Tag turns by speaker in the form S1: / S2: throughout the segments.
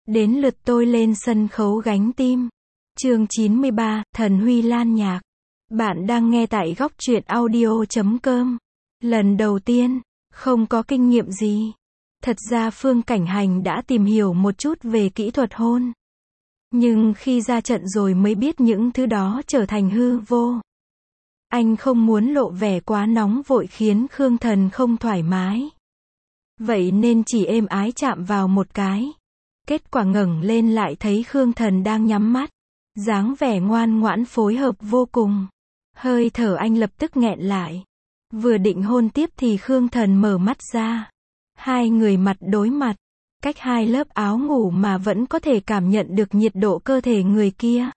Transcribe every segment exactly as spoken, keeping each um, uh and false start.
S1: Đến lượt tôi lên sân khấu gánh tim. Chương chín mươi ba, Thần Huy Lan nhạc. Bạn đang nghe tại góc truyện audio chấm com. Lần đầu tiên, không có kinh nghiệm gì. Thật ra Phương Cảnh Hành đã tìm hiểu một chút về kỹ thuật hôn. Nhưng khi ra trận rồi mới biết những thứ đó trở thành hư vô. Anh không muốn lộ vẻ quá nóng vội khiến Khương Thần không thoải mái. Vậy nên chỉ êm ái chạm vào một cái. Kết quả ngẩng lên lại thấy Khương Thần đang nhắm mắt. Dáng vẻ ngoan ngoãn phối hợp vô cùng. Hơi thở anh lập tức nghẹn lại. Vừa định hôn tiếp thì Khương Thần mở mắt ra. Hai người mặt đối mặt. Cách hai lớp áo ngủ mà vẫn có thể cảm nhận được nhiệt độ cơ thể người kia.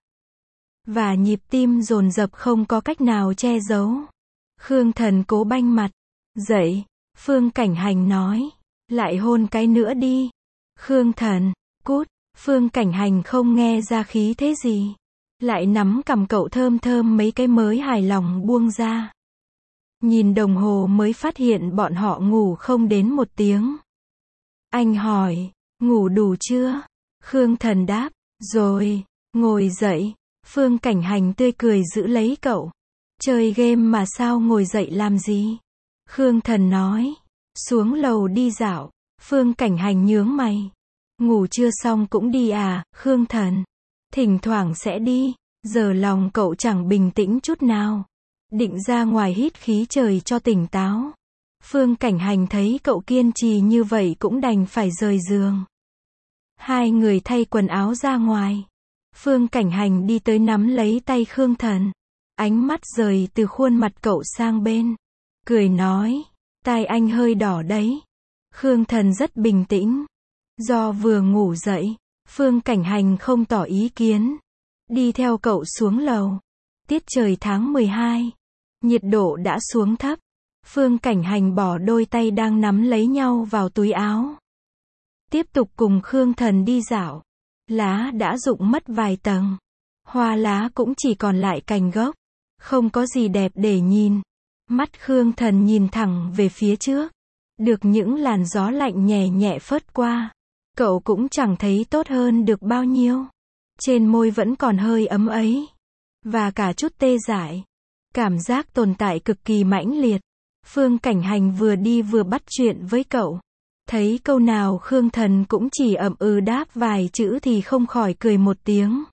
S1: Và nhịp tim dồn dập không có cách nào che giấu. Khương Thần cố banh mặt. Dậy, Phương Cảnh Hành nói. Lại hôn cái nữa đi. Khương Thần, cút. Phương Cảnh Hành không nghe ra khí thế gì. Lại nắm cầm cậu thơm thơm mấy cái mới hài lòng buông ra. Nhìn đồng hồ mới phát hiện bọn họ ngủ không đến một tiếng. Anh hỏi, ngủ đủ chưa? Khương Thần đáp, rồi, ngồi dậy. Phương Cảnh Hành tươi cười giữ lấy cậu. Chơi game mà sao ngồi dậy làm gì? Khương Thần nói, xuống lầu đi dạo. Phương Cảnh Hành nhướng mày. Ngủ chưa xong cũng đi à, Khương Thần? Thỉnh thoảng sẽ đi. Giờ lòng cậu chẳng bình tĩnh chút nào. Định ra ngoài hít khí trời cho tỉnh táo. Phương Cảnh Hành thấy cậu kiên trì như vậy cũng đành phải rời giường. Hai người thay quần áo ra ngoài. Phương Cảnh Hành đi tới nắm lấy tay Khương Thần. Ánh mắt rời từ khuôn mặt cậu sang bên. Cười nói, tai anh hơi đỏ đấy. Khương Thần rất bình tĩnh. Do vừa ngủ dậy, Phương Cảnh Hành không tỏ ý kiến. Đi theo cậu xuống lầu. Tiết trời tháng mười hai. Nhiệt độ đã xuống thấp. Phương Cảnh Hành bỏ đôi tay đang nắm lấy nhau vào túi áo. Tiếp tục cùng Khương Thần đi dạo. Lá đã rụng mất vài tầng. Hoa lá cũng chỉ còn lại cành gốc. Không có gì đẹp để nhìn. Mắt Khương Thần nhìn thẳng về phía trước. Được những làn gió lạnh nhẹ nhẹ phớt qua. Cậu cũng chẳng thấy tốt hơn được bao nhiêu. Trên môi vẫn còn hơi ấm ấy. Và cả chút tê dại. Cảm giác tồn tại cực kỳ mãnh liệt. Phương Cảnh Hành vừa đi vừa bắt chuyện với cậu. Thấy câu nào Khương Thần cũng chỉ ậm ừ đáp vài chữ thì không khỏi cười một tiếng.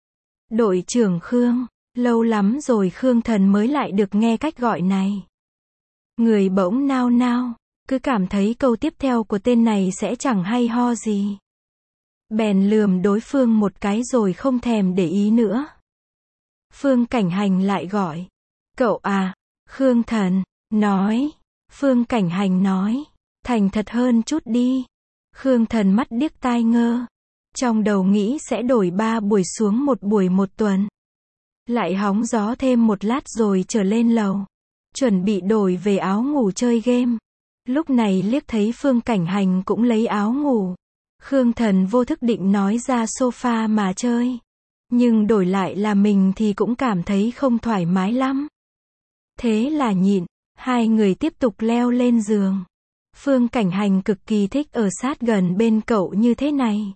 S1: Đội trưởng Khương, lâu lắm rồi Khương Thần mới lại được nghe cách gọi này. Người bỗng nao nao, cứ cảm thấy câu tiếp theo của tên này sẽ chẳng hay ho gì. Bèn lườm đối phương một cái rồi không thèm để ý nữa. Phương Cảnh Hành lại gọi. Cậu à, Khương Thần, nói. Phương Cảnh Hành nói. Thành thật hơn chút đi. Khương Thần mắt điếc tai ngơ. Trong đầu nghĩ sẽ đổi ba buổi xuống một buổi một tuần. Lại hóng gió thêm một lát rồi trở lên lầu. Chuẩn bị đổi về áo ngủ chơi game. Lúc này liếc thấy Phương Cảnh Hành cũng lấy áo ngủ. Khương Thần vô thức định nói ra sofa mà chơi. Nhưng đổi lại là mình thì cũng cảm thấy không thoải mái lắm. Thế là nhịn, hai người tiếp tục leo lên giường. Phương Cảnh Hành cực kỳ thích ở sát gần bên cậu như thế này.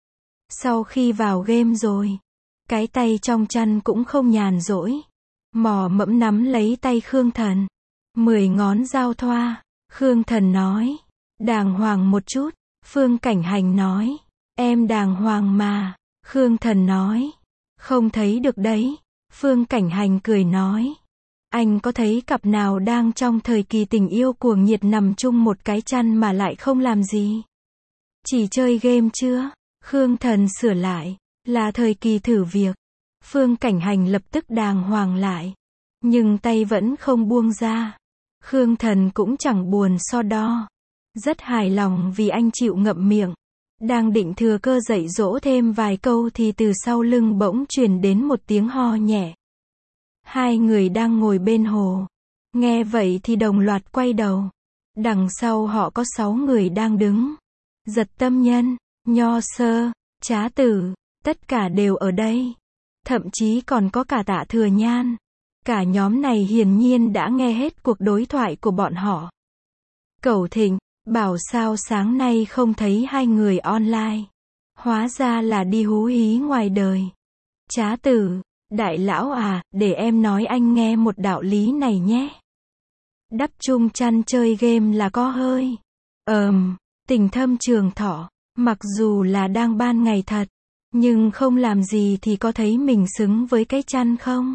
S1: Sau khi vào game rồi, cái tay trong chăn cũng không nhàn rỗi. Mò mẫm nắm lấy tay Khương Thần. Mười ngón giao thoa. Khương Thần nói, đàng hoàng một chút. Phương Cảnh Hành nói, em đàng hoàng mà. Khương Thần nói, không thấy được đấy. Phương Cảnh Hành cười nói, anh có thấy cặp nào đang trong thời kỳ tình yêu cuồng nhiệt nằm chung một cái chăn mà lại không làm gì? Chỉ chơi game chưa? Khương Thần sửa lại, là thời kỳ thử việc. Phương Cảnh Hành lập tức đàng hoàng lại. Nhưng tay vẫn không buông ra. Khương Thần cũng chẳng buồn so đo. Rất hài lòng vì anh chịu ngậm miệng. Đang định thừa cơ dạy dỗ thêm vài câu thì từ sau lưng bỗng truyền đến một tiếng ho nhẹ. Hai người đang ngồi bên hồ. Nghe vậy thì đồng loạt quay đầu. Đằng sau họ có sáu người đang đứng. Giật Tâm Nhân, Nho Sơ, Trá Tử, tất cả đều ở đây. Thậm chí còn có cả Tạ Thừa Nhan. Cả nhóm này hiển nhiên đã nghe hết cuộc đối thoại của bọn họ. Cẩu Thịnh, bảo sao sáng nay không thấy hai người online. Hóa ra là đi hú hí ngoài đời. Trá Tử, đại lão à, để em nói anh nghe một đạo lý này nhé. Đắp chung chăn chơi game là có hơi. Ờm, tình thâm trường thọ, mặc dù là đang ban ngày thật, nhưng không làm gì thì có thấy mình xứng với cái chăn không?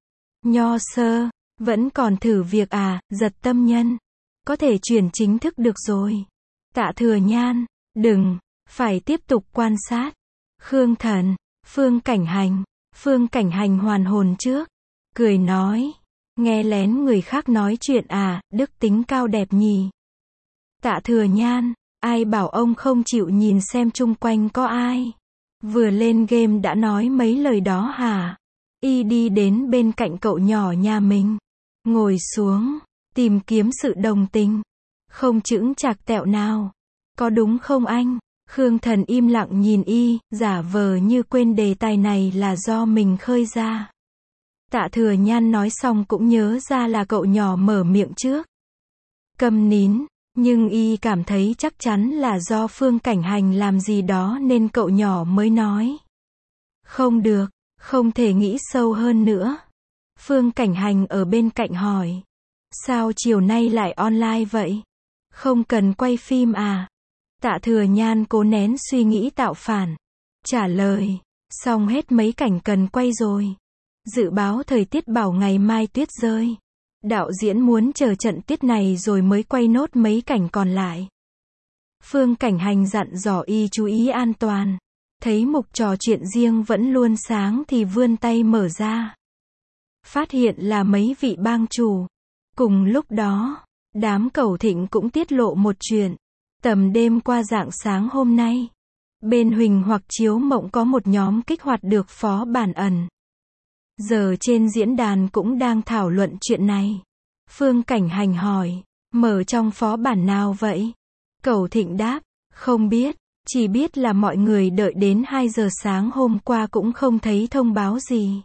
S1: Nho sơ, vẫn còn thử việc à, giật tâm nhân. Có thể chuyển chính thức được rồi. Tạ Thừa Nhan, đừng, phải tiếp tục quan sát. Khương Thần, Phương Cảnh Hành, Phương Cảnh Hành hoàn hồn trước, cười nói, nghe lén người khác nói chuyện à, đức tính cao đẹp nhỉ. Tạ Thừa Nhan, ai bảo ông không chịu nhìn xem chung quanh có ai. Vừa lên game đã nói mấy lời đó hả? Y đi đến bên cạnh cậu nhỏ nhà mình, ngồi xuống, tìm kiếm sự đồng tình. Không chững chạc tẹo nào. Có đúng không anh? Khương Thần im lặng nhìn y, giả vờ như quên đề tài này là do mình khơi ra. Tạ Thừa Nhan nói xong cũng nhớ ra là cậu nhỏ mở miệng trước. Câm nín, nhưng y cảm thấy chắc chắn là do Phương Cảnh Hành làm gì đó nên cậu nhỏ mới nói. Không được, không thể nghĩ sâu hơn nữa. Phương Cảnh Hành ở bên cạnh hỏi. Sao chiều nay lại online vậy? Không cần quay phim à? Tạ Thừa Nhan cố nén suy nghĩ tạo phản. Trả lời, xong hết mấy cảnh cần quay rồi. Dự báo thời tiết bảo ngày mai tuyết rơi. Đạo diễn muốn chờ trận tuyết này rồi mới quay nốt mấy cảnh còn lại. Phương Cảnh Hành dặn dò y chú ý an toàn. Thấy mục trò chuyện riêng vẫn luôn sáng thì vươn tay mở ra. Phát hiện là mấy vị bang chủ. Cùng lúc đó, đám Cẩu Thịnh cũng tiết lộ một chuyện. Tầm đêm qua rạng sáng hôm nay, bên Huỳnh hoặc Chiếu Mộng có một nhóm kích hoạt được phó bản ẩn. Giờ trên diễn đàn cũng đang thảo luận chuyện này. Phương Cảnh Hành hỏi, mở trong phó bản nào vậy? Cẩu Thịnh đáp, không biết, chỉ biết là mọi người đợi đến hai giờ sáng hôm qua cũng không thấy thông báo gì.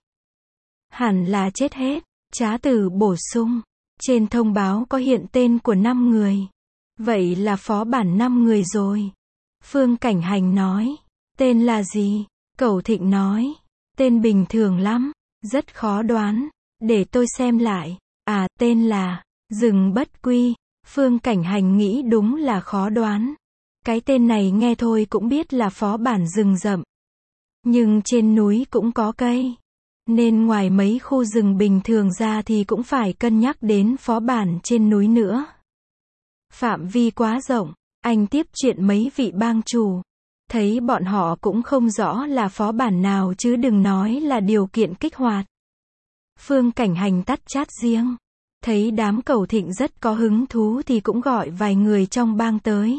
S1: Hẳn là chết hết. Trá Tử bổ sung, trên thông báo có hiện tên của năm người. Vậy là phó bản năm người rồi. Phương Cảnh Hành nói, tên là gì? Cẩu Thịnh nói, tên bình thường lắm, rất khó đoán, để tôi xem lại. À, tên là Rừng Bất Quy. Phương Cảnh Hành nghĩ đúng là khó đoán. Cái tên này nghe thôi cũng biết là phó bản rừng rậm. Nhưng trên núi cũng có cây. Nên ngoài mấy khu rừng bình thường ra thì cũng phải cân nhắc đến phó bản trên núi nữa. Phạm vi quá rộng, anh tiếp chuyện mấy vị bang chủ. Thấy bọn họ cũng không rõ là phó bản nào chứ đừng nói là điều kiện kích hoạt. Phương Cảnh Hành tắt chat riêng. Thấy đám Cẩu Thịnh rất có hứng thú thì cũng gọi vài người trong bang tới.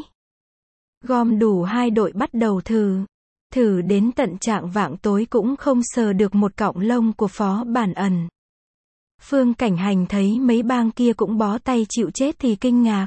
S1: Gom đủ hai đội bắt đầu thử. Thử đến tận trạng vạng tối cũng không sờ được một cọng lông của phó bản ẩn. Phương Cảnh Hành thấy mấy bang kia cũng bó tay chịu chết thì kinh ngạc.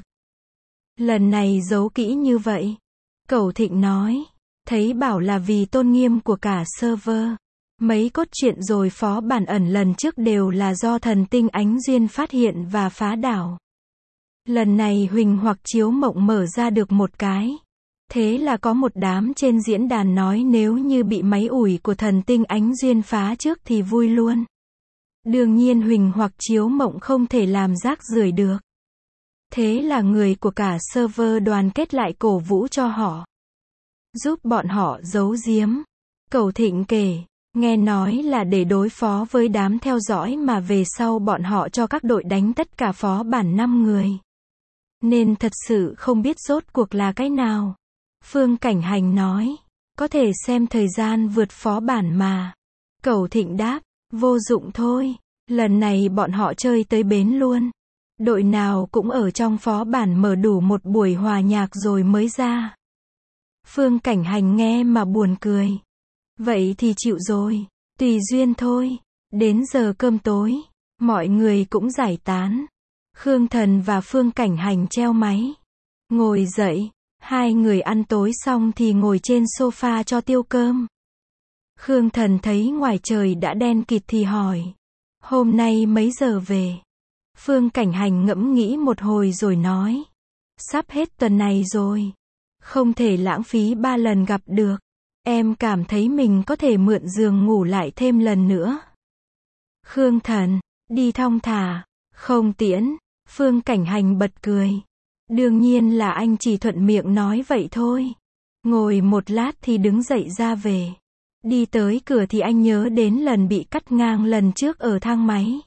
S1: Lần này giấu kỹ như vậy. Cẩu Thịnh nói, thấy bảo là vì tôn nghiêm của cả server. Mấy cốt truyện rồi phó bản ẩn lần trước đều là do thần tinh Ánh Duyên phát hiện và phá đảo. Lần này Huỳnh hoặc Chiếu Mộng mở ra được một cái. Thế là có một đám trên diễn đàn nói nếu như bị máy ủi của thần tinh Ánh Duyên phá trước thì vui luôn. Đương nhiên Huỳnh hoặc Chiếu Mộng không thể làm rác rưởi được. Thế là người của cả server đoàn kết lại cổ vũ cho họ. Giúp bọn họ giấu giếm. Cẩu Thịnh kể, nghe nói là để đối phó với đám theo dõi mà về sau bọn họ cho các đội đánh tất cả phó bản năm người. Nên thật sự không biết rốt cuộc là cái nào. Phương Cảnh Hành nói, có thể xem thời gian vượt phó bản mà. Cẩu Thịnh đáp, vô dụng thôi, lần này bọn họ chơi tới bến luôn. Đội nào cũng ở trong phó bản mở đủ một buổi hòa nhạc rồi mới ra. Phương Cảnh Hành nghe mà buồn cười. Vậy thì chịu rồi, tùy duyên thôi. Đến giờ cơm tối, mọi người cũng giải tán. Khương Thần và Phương Cảnh Hành treo máy. Ngồi dậy, hai người ăn tối xong thì ngồi trên sofa cho tiêu cơm. Khương Thần thấy ngoài trời đã đen kịt thì hỏi, hôm nay mấy giờ về? Phương Cảnh Hành ngẫm nghĩ một hồi rồi nói, sắp hết tuần này rồi. Không thể lãng phí ba lần gặp được. Em cảm thấy mình có thể mượn giường ngủ lại thêm lần nữa. Khương Thần, đi thong thả, không tiễn. Phương Cảnh Hành bật cười. Đương nhiên là anh chỉ thuận miệng nói vậy thôi. Ngồi một lát thì đứng dậy ra về. Đi tới cửa thì anh nhớ đến lần bị cắt ngang lần trước ở thang máy.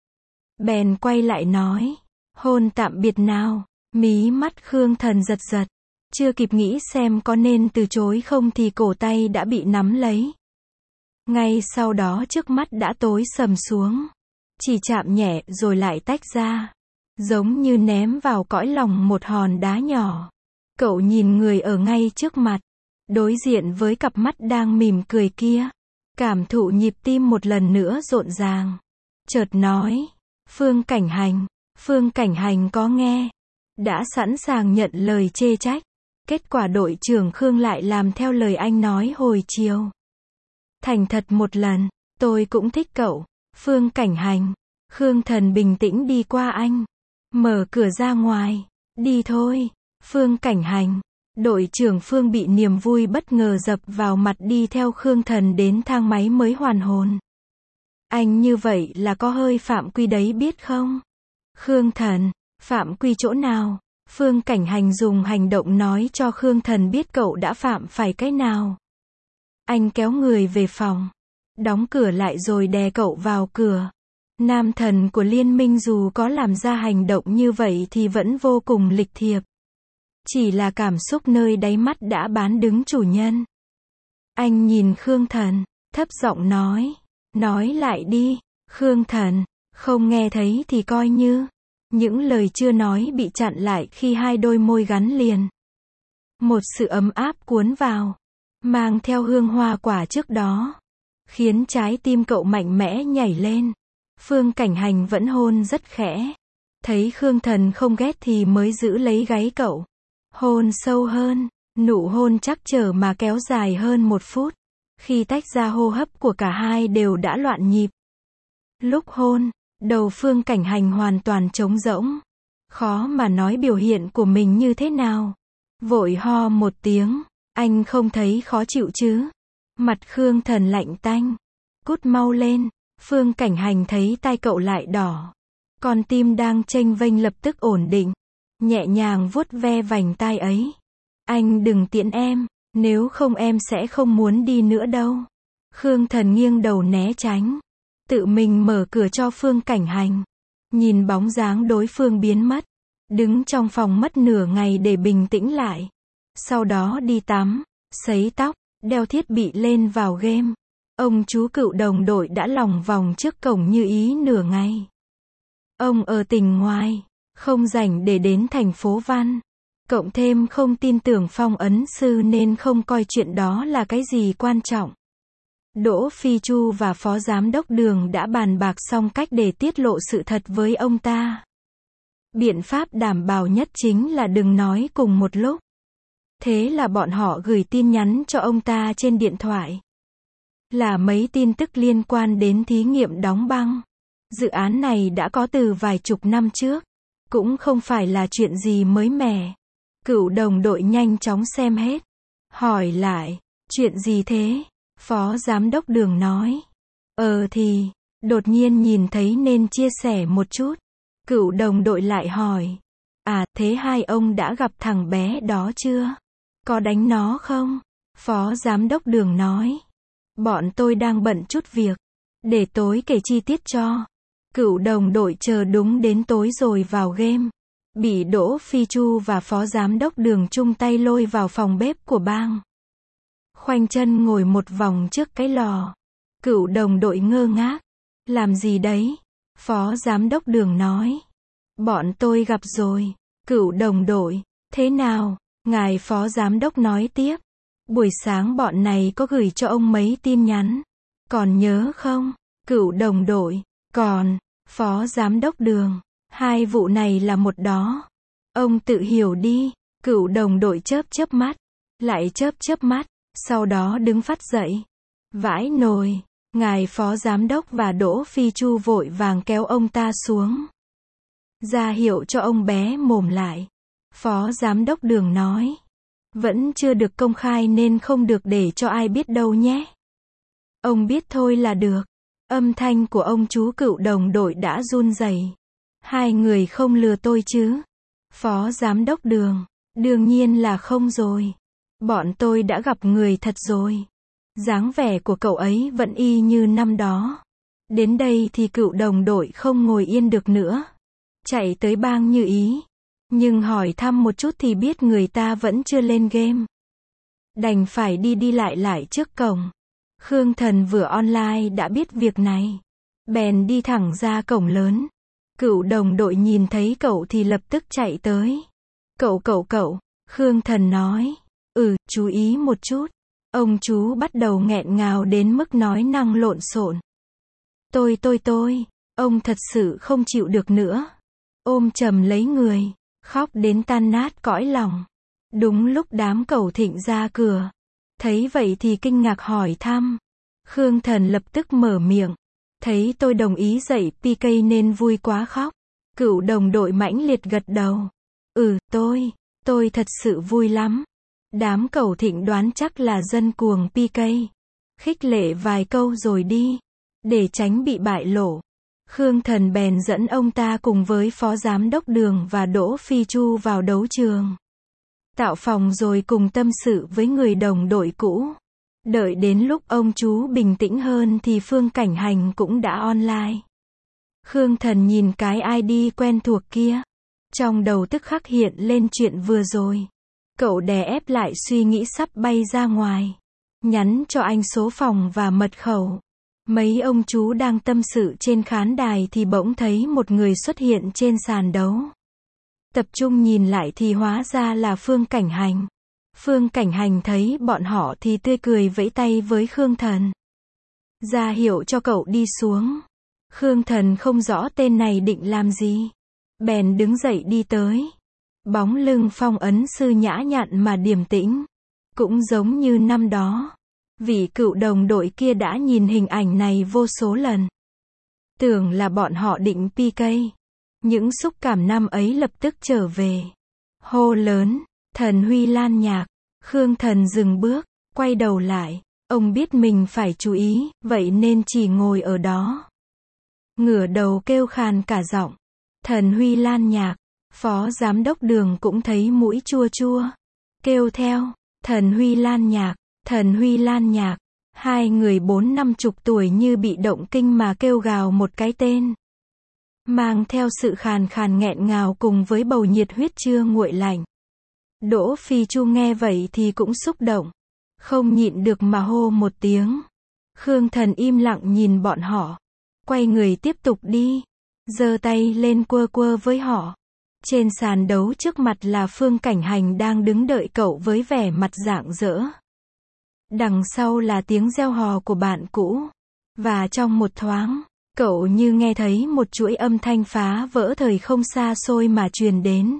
S1: Bèn quay lại nói, hôn tạm biệt nào. Mí mắt Khương Thần giật giật. Chưa kịp nghĩ xem có nên từ chối không thì cổ tay đã bị nắm lấy. Ngay sau đó trước mắt đã tối sầm xuống. Chỉ chạm nhẹ rồi lại tách ra. Giống như ném vào cõi lòng một hòn đá nhỏ. Cậu nhìn người ở ngay trước mặt. Đối diện với cặp mắt đang mỉm cười kia. Cảm thụ nhịp tim một lần nữa rộn ràng. Chợt nói, Phương Cảnh Hành. Phương Cảnh Hành có nghe. Đã sẵn sàng nhận lời chê trách. Kết quả đội trưởng Khương lại làm theo lời anh nói hồi chiều. Thành thật một lần, tôi cũng thích cậu. Phương Cảnh Hành. Khương Thần bình tĩnh đi qua anh. Mở cửa ra ngoài. Đi thôi. Phương Cảnh Hành. Đội trưởng Phương bị niềm vui bất ngờ dập vào mặt đi theo Khương Thần đến thang máy mới hoàn hồn. Anh như vậy là có hơi phạm quy đấy biết không? Khương Thần, phạm quy chỗ nào? Phương Cảnh Hành dùng hành động nói cho Khương Thần biết cậu đã phạm phải cái nào. Anh kéo người về phòng. Đóng cửa lại rồi đè cậu vào cửa. Nam thần của liên minh dù có làm ra hành động như vậy thì vẫn vô cùng lịch thiệp. Chỉ là cảm xúc nơi đáy mắt đã bán đứng chủ nhân. Anh nhìn Khương Thần, thấp giọng nói. Nói lại đi. Khương Thần, không nghe thấy thì coi như. Những lời chưa nói bị chặn lại khi hai đôi môi gắn liền. Một sự ấm áp cuốn vào. Mang theo hương hoa quả trước đó. Khiến trái tim cậu mạnh mẽ nhảy lên. Phương Cảnh Hành vẫn hôn rất khẽ. Thấy Khương Thần không ghét thì mới giữ lấy gáy cậu. Hôn sâu hơn. Nụ hôn chắc trở mà kéo dài hơn một phút. Khi tách ra hô hấp của cả hai đều đã loạn nhịp. Lúc hôn, đầu Phương Cảnh Hành hoàn toàn trống rỗng. Khó mà nói biểu hiện của mình như thế nào. Vội ho một tiếng. Anh không thấy khó chịu chứ? Mặt Khương Thần lạnh tanh. Cút mau lên. Phương Cảnh Hành thấy tai cậu lại đỏ. Con tim đang chênh vênh lập tức ổn định. Nhẹ nhàng vuốt ve vành tai ấy. Anh đừng tiễn em. Nếu không em sẽ không muốn đi nữa đâu. Khương Thần nghiêng đầu né tránh. Tự mình mở cửa cho Phương Cảnh Hành. Nhìn bóng dáng đối phương biến mất. Đứng trong phòng mất nửa ngày để bình tĩnh lại. Sau đó đi tắm, sấy tóc, đeo thiết bị lên vào game. Ông chú cựu đồng đội đã lòng vòng trước cổng như ý nửa ngày. Ông ở tỉnh ngoài, không rảnh để đến thành phố Văn. Cộng thêm không tin tưởng Phong ấn sư nên không coi chuyện đó là cái gì quan trọng. Đỗ Phi Chu và Phó Giám đốc Đường đã bàn bạc xong cách để tiết lộ sự thật với ông ta. Biện pháp đảm bảo nhất chính là đừng nói cùng một lúc. Thế là bọn họ gửi tin nhắn cho ông ta trên điện thoại. Là mấy tin tức liên quan đến thí nghiệm đóng băng. Dự án này đã có từ vài chục năm trước. Cũng không phải là chuyện gì mới mẻ. Cựu đồng đội nhanh chóng xem hết. Hỏi lại, chuyện gì thế? Phó Giám đốc Đường nói. Ờ thì, đột nhiên nhìn thấy nên chia sẻ một chút. Cựu đồng đội lại hỏi. À, thế hai ông đã gặp thằng bé đó chưa? Có đánh nó không? Phó Giám đốc Đường nói. Bọn tôi đang bận chút việc. Để tối kể chi tiết cho. Cựu đồng đội chờ đúng đến tối rồi vào game. Bị Đỗ Phi Chu và Phó Giám đốc Đường chung tay lôi vào phòng bếp của bang. Khoanh chân ngồi một vòng trước cái lò. Cựu đồng đội ngơ ngác. Làm gì đấy? Phó Giám đốc Đường nói. Bọn tôi gặp rồi. Cựu đồng đội. Thế nào? Ngài Phó Giám đốc nói tiếp. Buổi sáng bọn này có gửi cho ông mấy tin nhắn. Còn nhớ không? Cựu đồng đội. Còn. Phó Giám đốc Đường. Hai vụ này là một đó. Ông tự hiểu đi. Cựu đồng đội chớp chớp mắt. Lại chớp chớp mắt. Sau đó đứng phắt dậy. Vãi nồi. Ngài Phó Giám đốc và Đỗ Phi Chu vội vàng kéo ông ta xuống. Ra hiệu cho ông bé mồm lại. Phó Giám đốc Đường nói. Vẫn chưa được công khai nên không được để cho ai biết đâu nhé. Ông biết thôi là được. Âm thanh của ông chú cựu đồng đội đã run rẩy. Hai người không lừa tôi chứ? Phó giám đốc Đường. Đương nhiên là không rồi. Bọn tôi đã gặp người thật rồi. Dáng vẻ của cậu ấy vẫn y như năm đó. Đến đây thì cựu đồng đội không ngồi yên được nữa. Chạy tới bang Như Ý. Nhưng hỏi thăm một chút thì biết người ta vẫn chưa lên game. Đành phải đi đi lại lại trước cổng. Khương Thần vừa online đã biết việc này. Bèn đi thẳng ra cổng lớn. Cựu đồng đội nhìn thấy cậu thì lập tức chạy tới. Cậu cậu cậu, Khương Thần nói. Ừ, chú ý một chút. Ông chú bắt đầu nghẹn ngào đến mức nói năng lộn xộn. Tôi tôi tôi, ông thật sự không chịu được nữa. Ôm chầm lấy người, khóc đến tan nát cõi lòng. Đúng lúc đám cẩu thịnh ra cửa. Thấy vậy thì kinh ngạc hỏi thăm. Khương Thần lập tức mở miệng. Thấy tôi đồng ý dạy pê ca nên vui quá khóc. Cựu đồng đội mãnh liệt gật đầu. Ừ, tôi, tôi thật sự vui lắm. Đám cẩu thịnh đoán chắc là dân cuồng pê ca. Khích lệ vài câu rồi đi. Để tránh bị bại lộ. Khương Thần bèn dẫn ông ta cùng với phó giám đốc Đường và Đỗ Phi Chu vào đấu trường. Tạo phòng rồi cùng tâm sự với người đồng đội cũ. Đợi đến lúc ông chú bình tĩnh hơn thì Phương Cảnh Hành cũng đã online. Khương Thần nhìn cái i đê quen thuộc kia. Trong đầu tức khắc hiện lên chuyện vừa rồi. Cậu đè ép lại suy nghĩ sắp bay ra ngoài. Nhắn cho anh số phòng và mật khẩu. Mấy ông chú đang tâm sự trên khán đài thì bỗng thấy một người xuất hiện trên sàn đấu. Tập trung nhìn lại thì hóa ra là Phương Cảnh Hành. Phương Cảnh Hành thấy bọn họ thì tươi cười vẫy tay với Khương Thần. Ra hiệu cho cậu đi xuống. Khương Thần không rõ tên này định làm gì. Bèn đứng dậy đi tới. Bóng lưng phong ấn sư nhã nhặn mà điềm tĩnh. Cũng giống như năm đó. Vị cựu đồng đội kia đã nhìn hình ảnh này vô số lần. Tưởng là bọn họ định pê ca. Những xúc cảm năm ấy lập tức trở về. Hô lớn, Thần Huy Lan Nhạc. Khương Thần dừng bước, quay đầu lại. Ông biết mình phải chú ý, vậy nên chỉ ngồi ở đó. Ngửa đầu kêu khàn cả giọng. Thần Huy Lan Nhạc. Phó giám đốc Đường cũng thấy mũi chua chua. Kêu theo, Thần Huy Lan Nhạc, Thần Huy Lan Nhạc. Hai người bốn năm chục tuổi như bị động kinh mà kêu gào một cái tên. Mang theo sự khàn khàn nghẹn ngào cùng với bầu nhiệt huyết chưa nguội lạnh. Đỗ Phi Chu nghe vậy thì cũng xúc động. Không nhịn được mà hô một tiếng. Khương Thần im lặng nhìn bọn họ. Quay người tiếp tục đi. Giơ tay lên quơ quơ với họ. Trên sàn đấu trước mặt là Phương Cảnh Hành đang đứng đợi cậu với vẻ mặt rạng rỡ. Đằng sau là tiếng reo hò của bạn cũ. Và trong một thoáng, cậu như nghe thấy một chuỗi âm thanh phá vỡ thời không xa xôi mà truyền đến.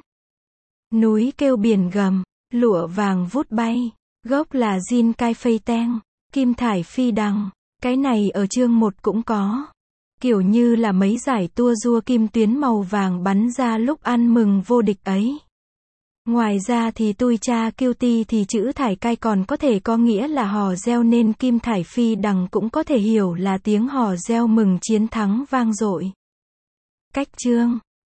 S1: Núi kêu biển gầm, lụa vàng vút bay, gốc là Jin Cai Phây Teng, kim thải phi đằng, cái này ở chương một cũng có. Kiểu như là mấy giải tua rua kim tuyến màu vàng bắn ra lúc ăn mừng vô địch ấy. Ngoài ra thì tui cha kiêu ti thì chữ thải cai còn có thể có nghĩa là hò reo nên kim thải phi đằng cũng có thể hiểu là tiếng hò reo mừng chiến thắng vang dội. Cách chương